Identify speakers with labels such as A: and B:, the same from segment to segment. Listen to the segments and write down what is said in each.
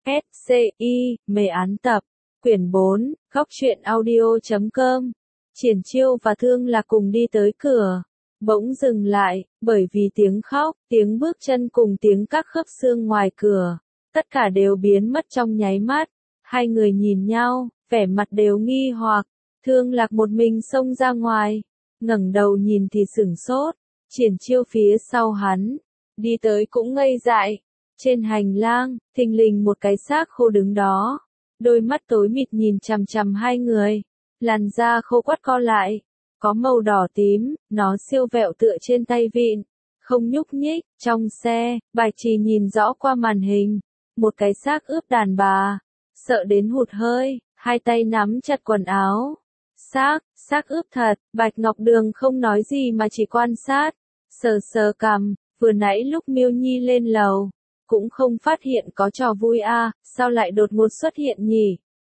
A: SCI, mê án tập, quyển 4, góc truyện audio.com. Triển Chiêu và Thương Lạc cùng đi tới cửa, bỗng dừng lại, bởi vì tiếng khóc, tiếng bước chân cùng tiếng các khớp xương ngoài cửa, tất cả đều biến mất trong nháy mắt. Hai người nhìn nhau, vẻ mặt đều nghi hoặc. Thương Lạc một mình xông ra ngoài, ngẩng đầu nhìn thì sửng sốt. Triển Chiêu phía sau hắn, đi tới cũng ngây dại. Trên hành lang, thình lình một cái xác khô đứng đó, đôi mắt tối mịt nhìn chằm chằm hai người, làn da khô quắt co lại, có màu đỏ tím, nó siêu vẹo tựa trên tay vịn, không nhúc nhích. Trong xe, Bạch Trì nhìn rõ qua màn hình, một cái xác ướp đàn bà, sợ đến hụt hơi, hai tay nắm chặt quần áo. Xác ướp thật. Bạch Ngọc Đường không nói gì mà chỉ quan sát, sờ sờ cằm. Vừa nãy lúc Miêu Nhi lên lầu, cũng không phát hiện có trò vui à, sao lại đột ngột xuất hiện nhỉ?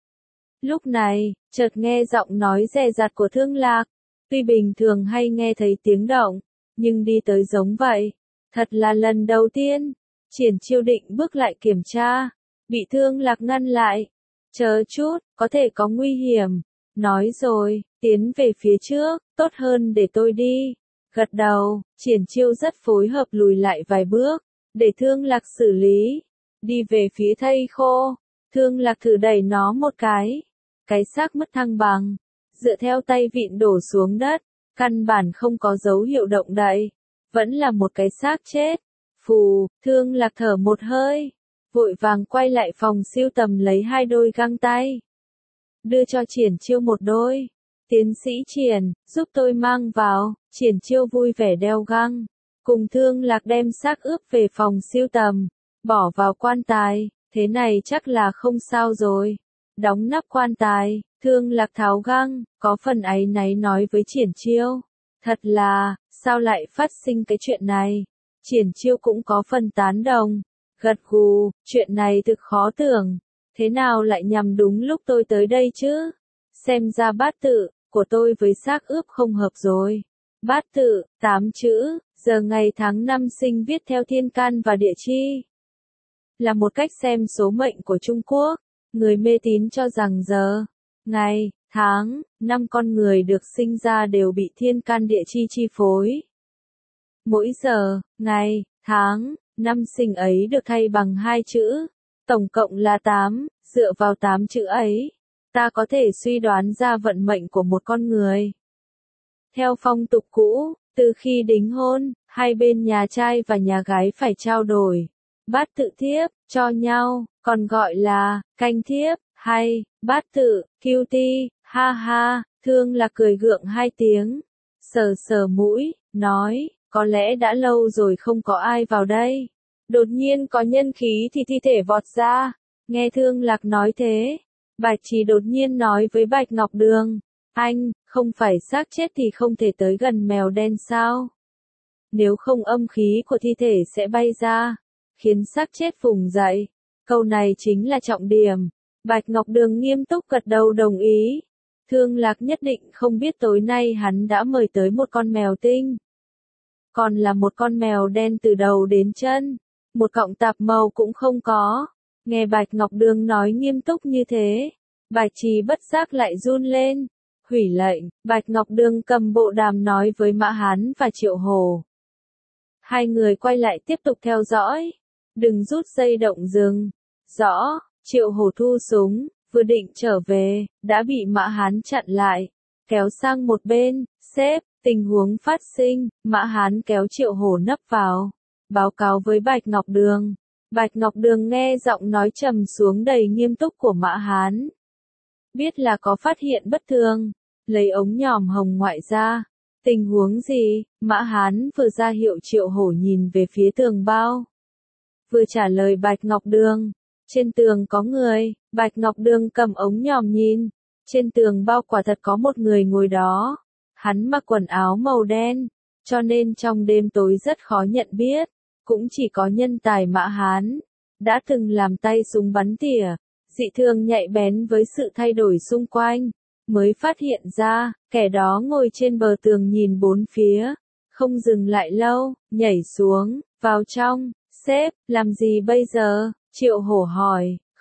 A: Lúc này, chợt nghe giọng nói dè dặt của Thương Lạc, tuy bình thường hay nghe thấy tiếng động, nhưng đi tới giống vậy, thật là lần đầu tiên. Triển Chiêu định bước lại kiểm tra, bị Thương Lạc ngăn lại. Chờ chút, có thể có nguy hiểm. Nói rồi, tiến về phía trước, tốt hơn để tôi đi. Gật đầu, Triển Chiêu rất phối hợp lùi lại vài bước, để Thương Lạc xử lý. Đi về phía thây khô, Thương Lạc thử đẩy nó một cái xác mất thăng bằng, dựa theo tay vịn đổ xuống đất, căn bản không có dấu hiệu động đậy, vẫn là một cái xác chết. Phù, Thương Lạc thở một hơi, vội vàng quay lại phòng sưu tầm lấy hai đôi găng tay, đưa cho Triển Chiêu một đôi. Tiến sĩ Triển, giúp tôi mang vào. Triển Chiêu vui vẻ đeo găng, cùng Thương Lạc đem xác ướp về phòng sưu tầm, bỏ vào quan tài. Thế này chắc là không sao rồi. Đóng nắp quan tài, Thương Lạc tháo găng, có phần áy náy nói với Triển Chiêu. Thật là, sao lại phát sinh cái chuyện này? Triển Chiêu cũng có phần tán đồng, gật gù, chuyện này thực khó tưởng. Thế nào lại nhằm đúng lúc tôi tới đây chứ? Xem ra bát tự của tôi với xác ướp không hợp rồi. Bát tự, 8 chữ, giờ ngày tháng năm sinh viết theo thiên can và địa chi. Là một cách xem số mệnh của Trung Quốc. Người mê tín cho rằng giờ, ngày, tháng, năm con người được sinh ra đều bị thiên can địa chi chi phối. Mỗi giờ, ngày, tháng, năm sinh ấy được thay bằng 2 chữ, tổng cộng là 8, dựa vào 8 chữ ấy, ta có thể suy đoán ra vận mệnh của một con người. Theo phong tục cũ, từ khi đính hôn, hai bên nhà trai và nhà gái phải trao đổi bát tự thiếp cho nhau, còn gọi là canh thiếp hay bát tự cutie. Ha ha. Thương Lạc cười gượng 2 tiếng, sờ sờ mũi, nói, có lẽ đã lâu rồi không có ai vào đây. Đột nhiên có nhân khí thì thi thể vọt ra. Nghe Thương Lạc nói thế, Bạch Trì đột nhiên nói với Bạch Ngọc Đường, anh, không phải xác chết thì không thể tới gần mèo đen sao? Nếu không âm khí của thi thể sẽ bay ra, khiến xác chết vùng dậy. Câu này chính là trọng điểm. Bạch Ngọc Đường nghiêm túc gật đầu đồng ý. Thương Lạc nhất định không biết tối nay hắn đã mời tới một con mèo tinh. Còn là một con mèo đen từ đầu đến chân, một cọng tạp màu cũng không có. Nghe Bạch Ngọc Đường nói nghiêm túc như thế, Bạch Trì bất giác lại run lên. Hủy lệnh. Bạch Ngọc Đường cầm bộ đàm nói với Mã Hán và Triệu Hổ. Hai người quay lại tiếp tục theo dõi. Đừng rút dây động rừng. Rõ. Triệu Hổ thu súng, vừa định trở về, đã bị Mã Hán chặn lại, kéo sang một bên. Sếp, tình huống phát sinh. Mã Hán kéo Triệu Hổ nấp vào, báo cáo với Bạch Ngọc Đường. Bạch Ngọc Đường nghe giọng nói trầm xuống đầy nghiêm túc của Mã Hán, biết là có phát hiện bất thường, lấy ống nhòm hồng ngoại ra. Tình huống gì? Mã Hán vừa ra hiệu Triệu Hổ nhìn về phía tường bao, vừa trả lời Bạch Ngọc Đường. Trên tường có người. Bạch Ngọc Đường cầm ống nhòm nhìn. Trên tường bao quả thật có một người ngồi đó. Hắn mặc quần áo màu đen, cho nên trong đêm tối rất khó nhận biết. Cũng chỉ có nhân tài Mã Hán đã từng làm tay súng bắn tỉa, dị thường nhạy bén với sự thay đổi xung quanh, mới phát hiện ra, kẻ đó ngồi trên bờ tường nhìn bốn phía, không dừng lại lâu, nhảy xuống, vào trong. Sếp, làm gì bây giờ? Triệu Hổ hỏi.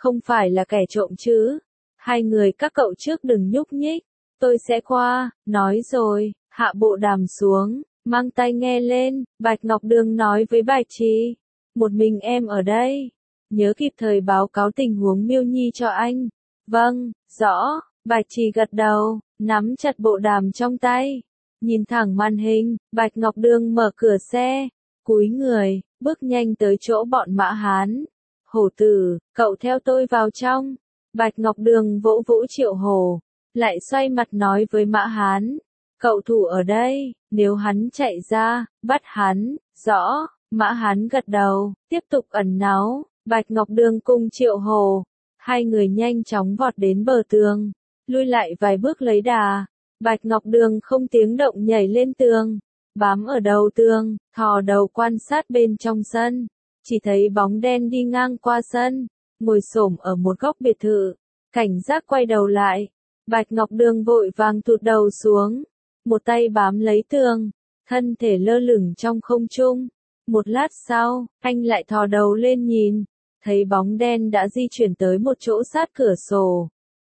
A: không phải là kẻ trộm chứ. Hai người các cậu trước đừng nhúc nhích, tôi sẽ qua, nói rồi, hạ bộ đàm xuống, mang tai nghe lên, Bạch Ngọc Đường nói với Bạch Trì, một mình em ở đây, nhớ kịp thời báo cáo tình huống Miêu Nhi cho anh. Vâng, rõ, Bạch Trì gật đầu, nắm chặt bộ đàm trong tay, nhìn thẳng màn hình, Bạch Ngọc Đường mở cửa xe, cúi người, bước nhanh tới chỗ bọn Mã Hán. Hổ tử, cậu theo tôi vào trong. Bạch Ngọc Đường vỗ vỗ Triệu Hổ, lại xoay mặt nói với Mã Hán, cậu thủ ở đây, nếu hắn chạy ra, bắt hắn, rõ. Mã Hán gật đầu, tiếp tục ẩn náu, Bạch Ngọc Đường cùng Triệu Hổ. Hai người nhanh chóng vọt đến bờ tường, lui lại vài bước lấy đà. Bạch Ngọc Đường không tiếng động nhảy lên tường, bám ở đầu tường, thò đầu quan sát bên trong sân. Chỉ thấy bóng đen đi ngang qua sân, ngồi xổm ở một góc biệt thự, cảnh giác quay đầu lại. Bạch Ngọc Đường vội vàng tụt đầu xuống, một tay bám lấy tường, thân thể lơ lửng trong không trung. Một lát sau, anh lại thò đầu lên nhìn, thấy bóng đen đã di chuyển tới một chỗ sát cửa sổ.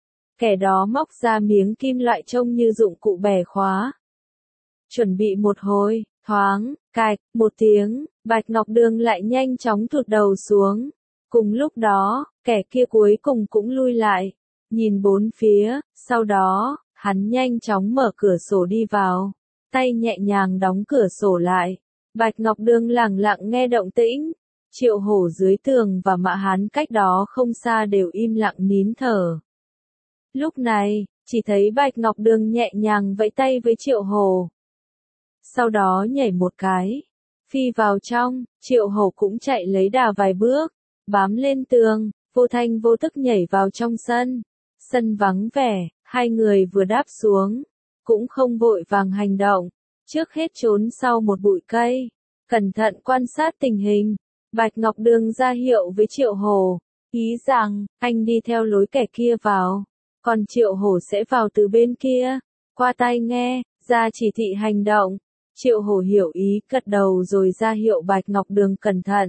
A: Kẻ đó móc ra miếng kim loại trông như dụng cụ bẻ khóa. Chuẩn bị một hồi, thoáng, cạch, một tiếng, Bạch Ngọc Đường lại nhanh chóng thụt đầu xuống. Cùng lúc đó, kẻ kia cuối cùng cũng lui lại, nhìn bốn phía, sau đó, hắn nhanh chóng mở cửa sổ đi vào, tay nhẹ nhàng đóng cửa sổ lại. Bạch Ngọc Đường lẳng lặng nghe động tĩnh, Triệu Hổ dưới tường và Mã Hán cách đó không xa đều im lặng nín thở. Lúc này, chỉ thấy Bạch Ngọc Đường nhẹ nhàng vẫy tay với Triệu Hổ. Sau đó nhảy một cái, phi vào trong, Triệu Hổ cũng chạy lấy đà vài bước, bám lên tường, vô thanh vô tức nhảy vào trong sân. Sân vắng vẻ, hai người vừa đáp xuống, cũng không vội vàng hành động, trước hết trốn sau một bụi cây, cẩn thận quan sát tình hình. Bạch Ngọc Đường ra hiệu với Triệu Hổ, ý rằng, anh đi theo lối kẻ kia vào, còn Triệu Hổ sẽ vào từ bên kia, qua tai nghe, ra chỉ thị hành động. Triệu Hổ hiểu ý gật đầu rồi ra hiệu Bạch Ngọc Đường cẩn thận.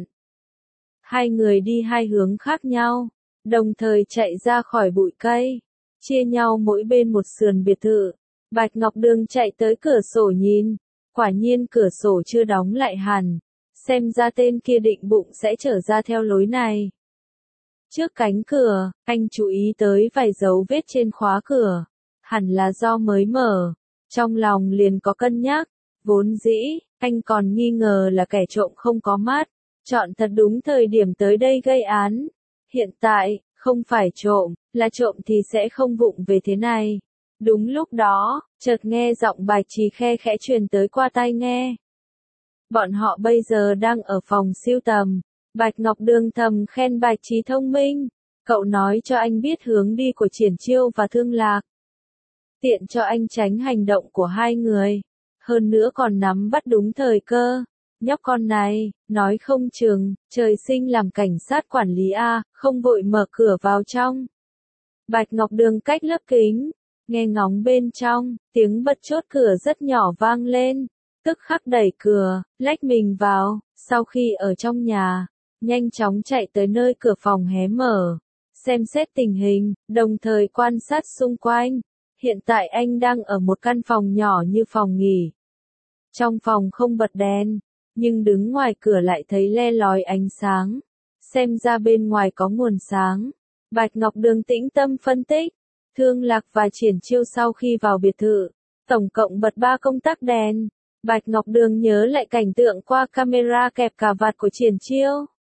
A: Hai người đi hai hướng khác nhau, đồng thời chạy ra khỏi bụi cây, chia nhau mỗi bên một sườn biệt thự. Bạch Ngọc Đường chạy tới cửa sổ nhìn, quả nhiên cửa sổ chưa đóng lại hẳn, xem ra tên kia định bụng sẽ trở ra theo lối này. Trước cánh cửa, anh chú ý tới vài dấu vết trên khóa cửa, hẳn là do mới mở, trong lòng liền có cân nhắc. Vốn dĩ, anh còn nghi ngờ là kẻ trộm không có mắt, chọn thật đúng thời điểm tới đây gây án. Hiện tại, không phải trộm, là trộm thì sẽ không vụng về thế này. Đúng lúc đó, chợt nghe giọng Bạch Trì khe khẽ truyền tới qua tai nghe. Bọn họ bây giờ đang ở phòng sưu tầm. Bạch Ngọc Đường thầm khen Bạch Trì thông minh. Cậu nói cho anh biết hướng đi của Triển Chiêu và Thương Lạc, tiện cho anh tránh hành động của hai người. Hơn nữa còn nắm bắt đúng thời cơ. Nhóc con này, nói không chừng, trời sinh làm cảnh sát quản lý A, không vội mở cửa vào trong. Bạch Ngọc Đường cách lớp kính, nghe ngóng bên trong, tiếng bật chốt cửa rất nhỏ vang lên, tức khắc đẩy cửa, lách mình vào, sau khi ở trong nhà, nhanh chóng chạy tới nơi cửa phòng hé mở, xem xét tình hình, đồng thời quan sát xung quanh. Hiện tại anh đang ở một căn phòng nhỏ như phòng nghỉ. Trong phòng không bật đèn, nhưng đứng ngoài cửa lại thấy le lói ánh sáng. Xem ra bên ngoài có nguồn sáng. Bạch Ngọc Đường tĩnh tâm phân tích. Thương Lạc và Triển Chiêu sau khi vào biệt thự, tổng cộng bật 3 công tắc đèn. Bạch Ngọc Đường nhớ lại cảnh tượng qua camera kẹp cà vạt của Triển Chiêu.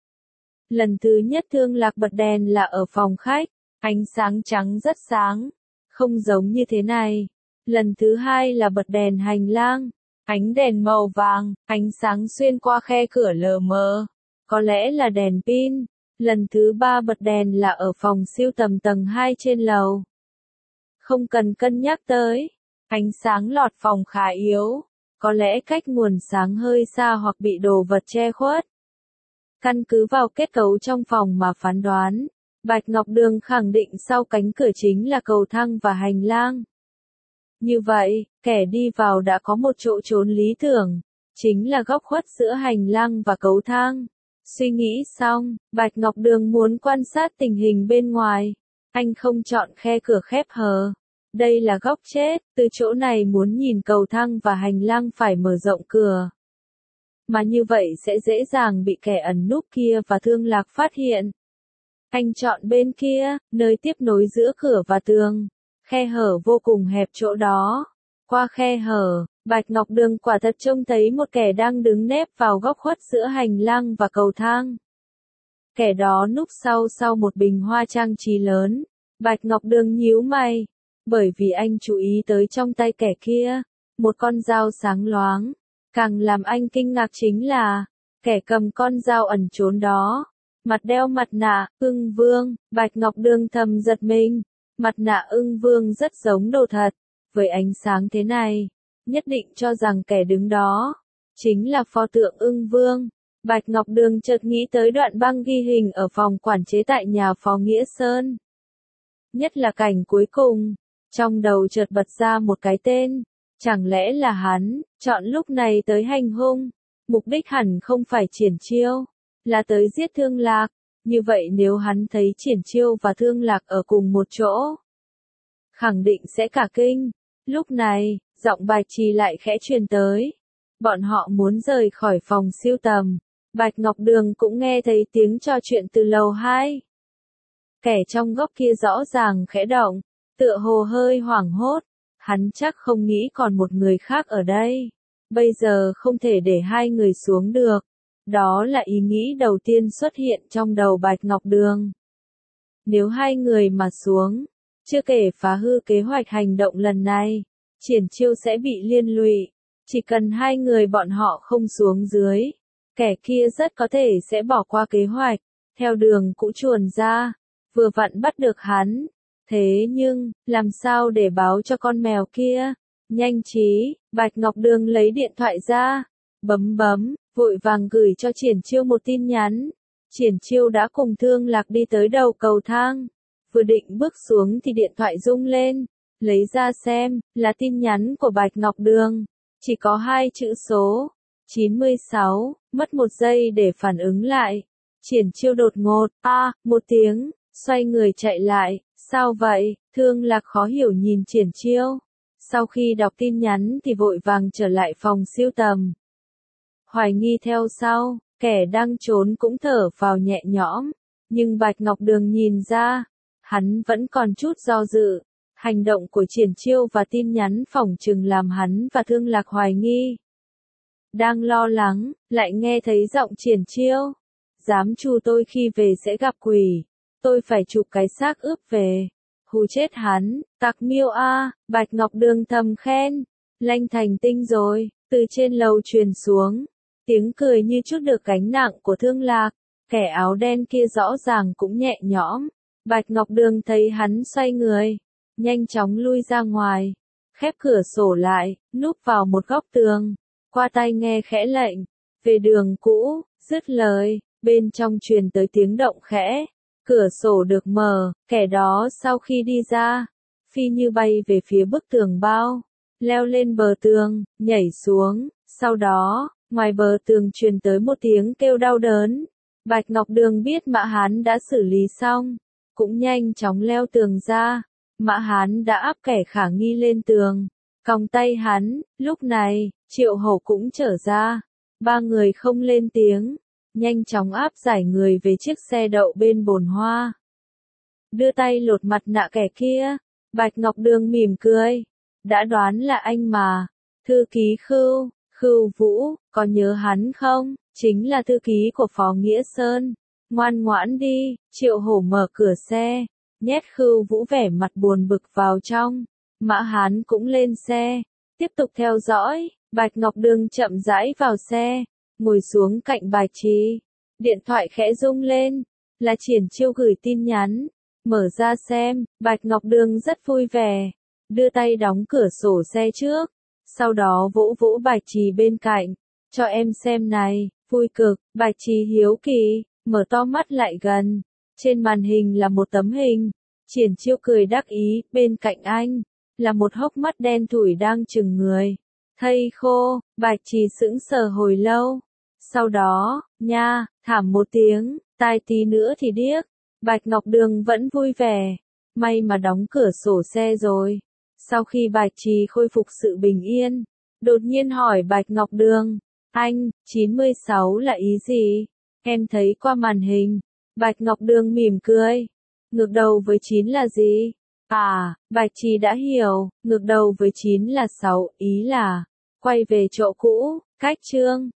A: Lần thứ nhất Thương Lạc bật đèn là ở phòng khách, ánh sáng trắng rất sáng, không giống như thế này. Lần thứ hai là bật đèn hành lang, ánh đèn màu vàng, ánh sáng xuyên qua khe cửa lờ mờ, có lẽ là đèn pin. Lần thứ ba bật đèn là ở phòng sưu tầm tầng 2 trên lầu. Không cần cân nhắc tới, ánh sáng lọt phòng khá yếu, có lẽ cách nguồn sáng hơi xa hoặc bị đồ vật che khuất. Căn cứ vào kết cấu trong phòng mà phán đoán, Bạch Ngọc Đường khẳng định sau cánh cửa chính là cầu thang và hành lang. Như vậy, kẻ đi vào đã có một chỗ trốn lý tưởng, chính là góc khuất giữa hành lang và cầu thang. Suy nghĩ xong, Bạch Ngọc Đường muốn quan sát tình hình bên ngoài. Anh không chọn khe cửa khép hờ. Đây là góc chết, từ chỗ này muốn nhìn cầu thang và hành lang phải mở rộng cửa. Mà như vậy sẽ dễ dàng bị kẻ ẩn núp kia và Thương Lạc phát hiện. Anh chọn bên kia, nơi tiếp nối giữa cửa và tường. Khe hở vô cùng hẹp chỗ đó. Qua khe hở, Bạch Ngọc Đường quả thật trông thấy một kẻ đang đứng nép vào góc khuất giữa hành lang và cầu thang. Kẻ đó núp sau một bình hoa trang trí lớn. Bạch Ngọc Đường nhíu mày, bởi vì anh chú ý tới trong tay kẻ kia, một con dao sáng loáng. Càng làm anh kinh ngạc chính là, kẻ cầm con dao ẩn trốn đó, mặt đeo mặt nạ, ưng vương. Bạch Ngọc Đường thầm giật mình, mặt nạ ưng vương rất giống đồ thật, với ánh sáng thế này, nhất định cho rằng kẻ đứng đó, chính là pho tượng ưng vương. Bạch Ngọc Đường chợt nghĩ tới đoạn băng ghi hình ở phòng quản chế tại nhà Phó Nghĩa Sơn. Nhất là cảnh cuối cùng, trong đầu chợt bật ra một cái tên, chẳng lẽ là hắn, chọn lúc này tới hành hung, mục đích hẳn không phải Triển Chiêu, là tới giết Thương Lạc, như vậy nếu hắn thấy Triển Chiêu và Thương Lạc ở cùng một chỗ, khẳng định sẽ cả kinh. Lúc này, giọng Bạch Trì lại khẽ truyền tới, bọn họ muốn rời khỏi phòng siêu tầm. Bạch Ngọc Đường cũng nghe thấy tiếng trò chuyện từ lầu 2. Kẻ trong góc kia rõ ràng khẽ động, tựa hồ hơi hoảng hốt, hắn chắc không nghĩ còn một người khác ở đây. Bây giờ không thể để hai người xuống được. Đó là ý nghĩ đầu tiên xuất hiện trong đầu Bạch Ngọc Đường. Nếu hai người mà xuống, chưa kể phá hư kế hoạch hành động lần này, Triển Chiêu sẽ bị liên lụy. Chỉ cần hai người bọn họ không xuống dưới, kẻ kia rất có thể sẽ bỏ qua kế hoạch, theo đường cũ chuồn ra, vừa vặn bắt được hắn. Thế nhưng, làm sao để báo cho con mèo kia? Nhanh trí, Bạch Ngọc Đường lấy điện thoại ra, bấm, vội vàng gửi cho Triển Chiêu một tin nhắn. Triển Chiêu đã cùng Thương Lạc đi tới đầu cầu thang, vừa định bước xuống thì điện thoại rung lên, lấy ra xem, là tin nhắn của Bạch Ngọc Đường, chỉ có 2 chữ số, 96, mất 1 giây để phản ứng lại. Triển Chiêu đột ngột, một tiếng, xoay người chạy lại, sao vậy? Thương Lạc khó hiểu nhìn Triển Chiêu. Sau khi đọc tin nhắn thì vội vàng trở lại phòng siêu tầm. Hoài nghi theo sau, kẻ đang trốn cũng thở vào nhẹ nhõm, nhưng Bạch Ngọc Đường nhìn ra, hắn vẫn còn chút do dự. Hành động của Triển Chiêu và tin nhắn phỏng chừng làm hắn và Thương Lạc hoài nghi. Đang lo lắng, lại nghe thấy giọng Triển Chiêu. Dám trù tôi khi về sẽ gặp quỷ. Tôi phải chụp cái xác ướp về. Hù chết hắn, tặc miêu a. Bạch Ngọc Đường thầm khen. Lanh thành tinh rồi, từ trên lầu truyền xuống. Tiếng cười như chút được gánh nặng của Thương Lạc. Kẻ áo đen kia rõ ràng cũng nhẹ nhõm. Bạch Ngọc Đường thấy hắn xoay người, nhanh chóng lui ra ngoài, khép cửa sổ lại, núp vào một góc tường, qua tai nghe khẽ lệnh, về đường cũ. Dứt lời, bên trong truyền tới tiếng động khẽ, cửa sổ được mở, kẻ đó sau khi đi ra, phi như bay về phía bức tường bao, leo lên bờ tường, nhảy xuống, sau đó, ngoài bờ tường truyền tới một tiếng kêu đau đớn. Bạch Ngọc Đường biết Mã Hán đã xử lý xong, cũng nhanh chóng leo tường ra. Mã Hán đã áp kẻ khả nghi lên tường, còng tay hắn. Lúc này, Triệu Hổ cũng trở ra. Ba người không lên tiếng, nhanh chóng áp giải người về chiếc xe đậu bên bồn hoa. Đưa tay lột mặt nạ kẻ kia, Bạch Ngọc Đường mỉm cười. Đã đoán là anh mà. Thư ký Khưu Vũ, có nhớ hắn không? Chính là thư ký của Phó Nghĩa Sơn. Ngoan ngoãn đi. Triệu Hổ mở cửa xe, nhét Khưu Vũ vẻ mặt buồn bực vào trong. Mã Hán cũng lên xe, tiếp tục theo dõi. Bạch Ngọc Đường chậm rãi vào xe, ngồi xuống cạnh Bạch Trì. Điện thoại khẽ rung lên, là Triển Chiêu gửi tin nhắn. Mở ra xem, Bạch Ngọc Đường rất vui vẻ, đưa tay đóng cửa sổ xe trước, sau đó vỗ vỗ Bạch Trì bên cạnh, cho em xem này, vui cực. Bạch Trì hiếu kỳ, mở to mắt lại gần. Trên màn hình là một tấm hình, Triển Chiêu cười đắc ý, bên cạnh anh, là một hốc mắt đen thủi đang chừng người. Thây khô. Bạch Trì sững sờ hồi lâu, Sau đó, nha, thảm một tiếng, tai tí nữa thì điếc. Bạch Ngọc Đường vẫn vui vẻ. May mà đóng cửa sổ xe rồi. Sau khi Bạch Trì khôi phục sự bình yên, đột nhiên hỏi Bạch Ngọc Đường, anh, 96 là ý gì? Em thấy qua màn hình. Bạch Ngọc Đường mỉm cười. Ngược đầu với 9 là gì? À, Bạch Trì đã hiểu, ngược đầu với 9 là 6, ý là quay về chỗ cũ, cách chương.